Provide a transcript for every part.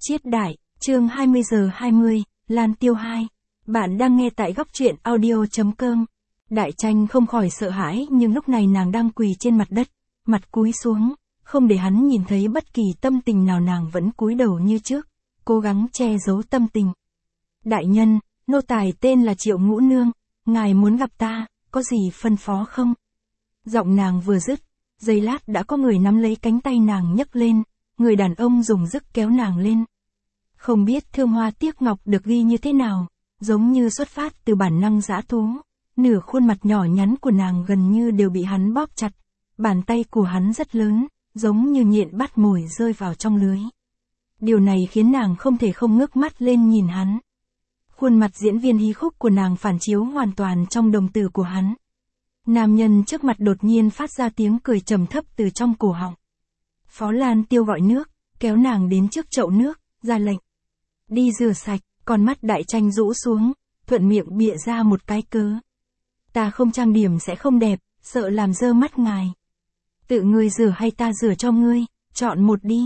Chiết Đại, chương 20:20, Lan Tiêu 2. Bạn đang nghe tại góc truyện audio.com. Đại Tranh không khỏi sợ hãi, nhưng lúc này nàng đang quỳ trên mặt đất, mặt cúi xuống, không để hắn nhìn thấy bất kỳ tâm tình nào, nàng vẫn cúi đầu như trước, cố gắng che giấu tâm tình. Đại nhân, nô tài tên là Triệu Ngũ Nương, ngài muốn gặp ta, có gì phân phó không? Giọng nàng vừa dứt, giây lát đã có người nắm lấy cánh tay nàng nhấc lên, người đàn ông dùng sức kéo nàng lên. Không biết thương hoa tiếc ngọc được ghi như thế nào, giống như xuất phát từ bản năng dã thú, nửa khuôn mặt nhỏ nhắn của nàng gần như đều bị hắn bóp chặt, bàn tay của hắn rất lớn, giống như nhện bắt mồi rơi vào trong lưới. Điều này khiến nàng không thể không ngước mắt lên nhìn hắn. Khuôn mặt diễn viên hí khúc của nàng phản chiếu hoàn toàn trong đồng tử của hắn. Nam nhân trước mặt đột nhiên phát ra tiếng cười trầm thấp từ trong cổ họng. Phó Lan Tiêu gọi nước, kéo nàng đến trước chậu nước, ra lệnh. Đi rửa sạch, con mắt Đại Tranh rũ xuống, thuận miệng bịa ra một cái cớ. Ta không trang điểm sẽ không đẹp, sợ làm dơ mắt ngài. Tự ngươi rửa hay ta rửa cho ngươi, chọn một đi.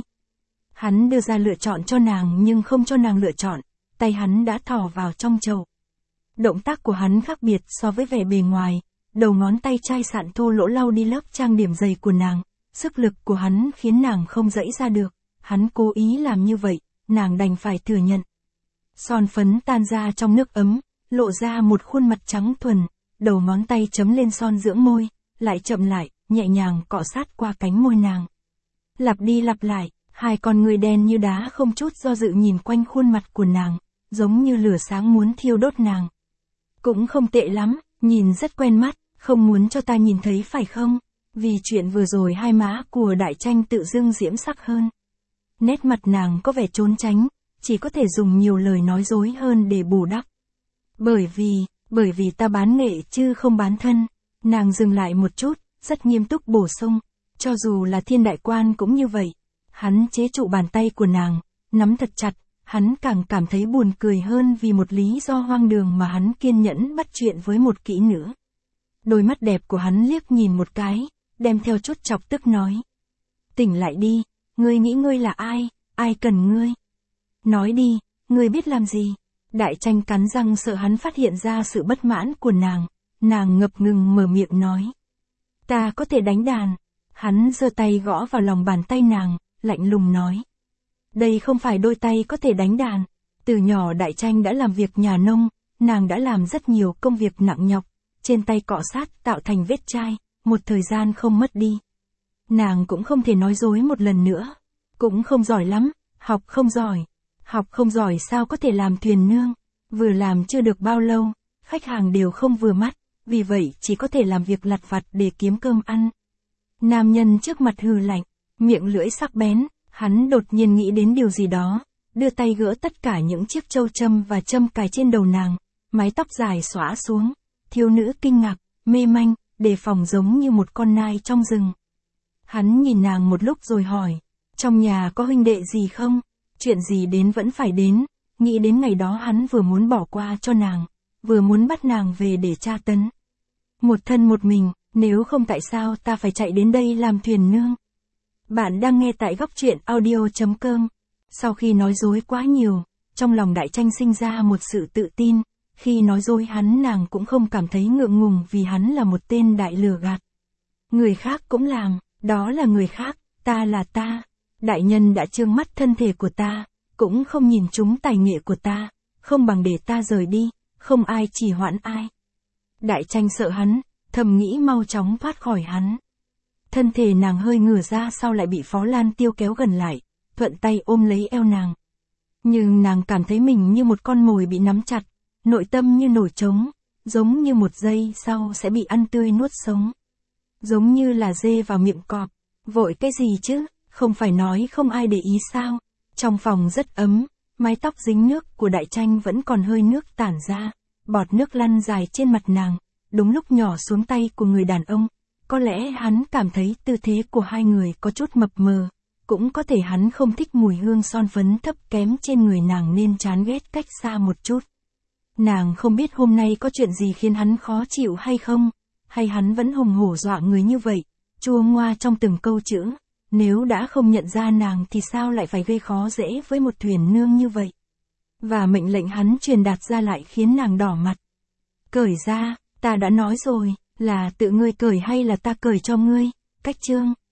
Hắn đưa ra lựa chọn cho nàng nhưng không cho nàng lựa chọn, tay hắn đã thò vào trong chậu. Động tác của hắn khác biệt so với vẻ bề ngoài, đầu ngón tay chai sạn thô lỗ lau đi lớp trang điểm dày của nàng, sức lực của hắn khiến nàng không dẫy ra được, hắn cố ý làm như vậy, nàng đành phải thừa nhận. Son phấn tan ra trong nước ấm, lộ ra một khuôn mặt trắng thuần, đầu ngón tay chấm lên son dưỡng môi, lại chậm lại, nhẹ nhàng cọ sát qua cánh môi nàng. Lặp đi lặp lại, hai con người đen như đá không chút do dự nhìn quanh khuôn mặt của nàng, giống như lửa sáng muốn thiêu đốt nàng. Cũng không tệ lắm, nhìn rất quen mắt, không muốn cho ta nhìn thấy phải không? Vì chuyện vừa rồi hai má của Đại Tranh tự dưng diễm sắc hơn. Nét mặt nàng có vẻ trốn tránh, chỉ có thể dùng nhiều lời nói dối hơn để bù đắp. Bởi vì ta bán nghệ chứ không bán thân. Nàng dừng lại một chút, rất nghiêm túc bổ sung, cho dù là Thiên Đại Quan cũng như vậy. Hắn chế trụ bàn tay của nàng, nắm thật chặt, hắn càng cảm thấy buồn cười hơn vì một lý do hoang đường mà hắn kiên nhẫn bắt chuyện với một kỹ nữ. Đôi mắt đẹp của hắn liếc nhìn một cái, đem theo chút chọc tức nói. Tỉnh lại đi, ngươi nghĩ ngươi là ai, ai cần ngươi? Nói đi, ngươi biết làm gì? Đại Tranh cắn răng sợ hắn phát hiện ra sự bất mãn của nàng ngập ngừng mở miệng nói. Ta có thể đánh đàn. Hắn giơ tay gõ vào lòng bàn tay nàng, lạnh lùng nói. Đây không phải đôi tay có thể đánh đàn. Từ nhỏ Đại Tranh đã làm việc nhà nông, nàng đã làm rất nhiều công việc nặng nhọc, trên tay cọ sát tạo thành vết chai, một thời gian không mất đi. Nàng cũng không thể nói dối một lần nữa, cũng không giỏi lắm, học không giỏi sao có thể làm thuyền nương, vừa làm chưa được bao lâu, khách hàng đều không vừa mắt, vì vậy chỉ có thể làm việc lặt vặt để kiếm cơm ăn. Nam nhân trước mặt hừ lạnh, miệng lưỡi sắc bén, hắn đột nhiên nghĩ đến điều gì đó, đưa tay gỡ tất cả những chiếc châu châm và châm cài trên đầu nàng, mái tóc dài xõa xuống, thiếu nữ kinh ngạc, mê manh, đề phòng giống như một con nai trong rừng. Hắn nhìn nàng một lúc rồi hỏi, trong nhà có huynh đệ gì không? Chuyện gì đến vẫn phải đến, nghĩ đến ngày đó hắn vừa muốn bỏ qua cho nàng, vừa muốn bắt nàng về để tra tấn. Một thân một mình, nếu không tại sao ta phải chạy đến đây làm thuyền nương? Bạn đang nghe tại góc truyện audio.com. Sau khi nói dối quá nhiều, trong lòng Đại Tranh sinh ra một sự tự tin, khi nói dối hắn nàng cũng không cảm thấy ngượng ngùng vì hắn là một tên đại lừa gạt. Người khác cũng làm, đó là người khác, ta là ta. Đại nhân đã trương mắt thân thể của ta, cũng không nhìn trúng tài nghệ của ta, không bằng để ta rời đi, không ai chỉ hoãn ai. Đại Tranh sợ hắn, thầm nghĩ mau chóng thoát khỏi hắn. Thân thể nàng hơi ngửa ra sau lại bị Phó Lan Tiêu kéo gần lại, thuận tay ôm lấy eo nàng. Nhưng nàng cảm thấy mình như một con mồi bị nắm chặt, nội tâm như nổi trống, giống như một giây sau sẽ bị ăn tươi nuốt sống. Giống như là dê vào miệng cọp, vội cái gì chứ, không phải nói không ai để ý sao. Trong phòng rất ấm, mái tóc dính nước của Đại Tranh vẫn còn hơi nước tản ra, bọt nước lăn dài trên mặt nàng, đúng lúc nhỏ xuống tay của người đàn ông. Có lẽ hắn cảm thấy tư thế của hai người có chút mập mờ, cũng có thể hắn không thích mùi hương son phấn thấp kém trên người nàng nên chán ghét cách xa một chút. Nàng không biết hôm nay có chuyện gì khiến hắn khó chịu hay không, hay hắn vẫn hùng hổ dọa người như vậy, chua ngoa trong từng câu chữ. nếu đã không nhận ra nàng thì sao lại phải gây khó dễ với một thuyền nương như vậy. Và mệnh lệnh hắn truyền đạt ra lại khiến nàng đỏ mặt. Cởi ra, ta đã nói rồi, là tự ngươi cởi hay là ta cởi cho ngươi, Cách Trương.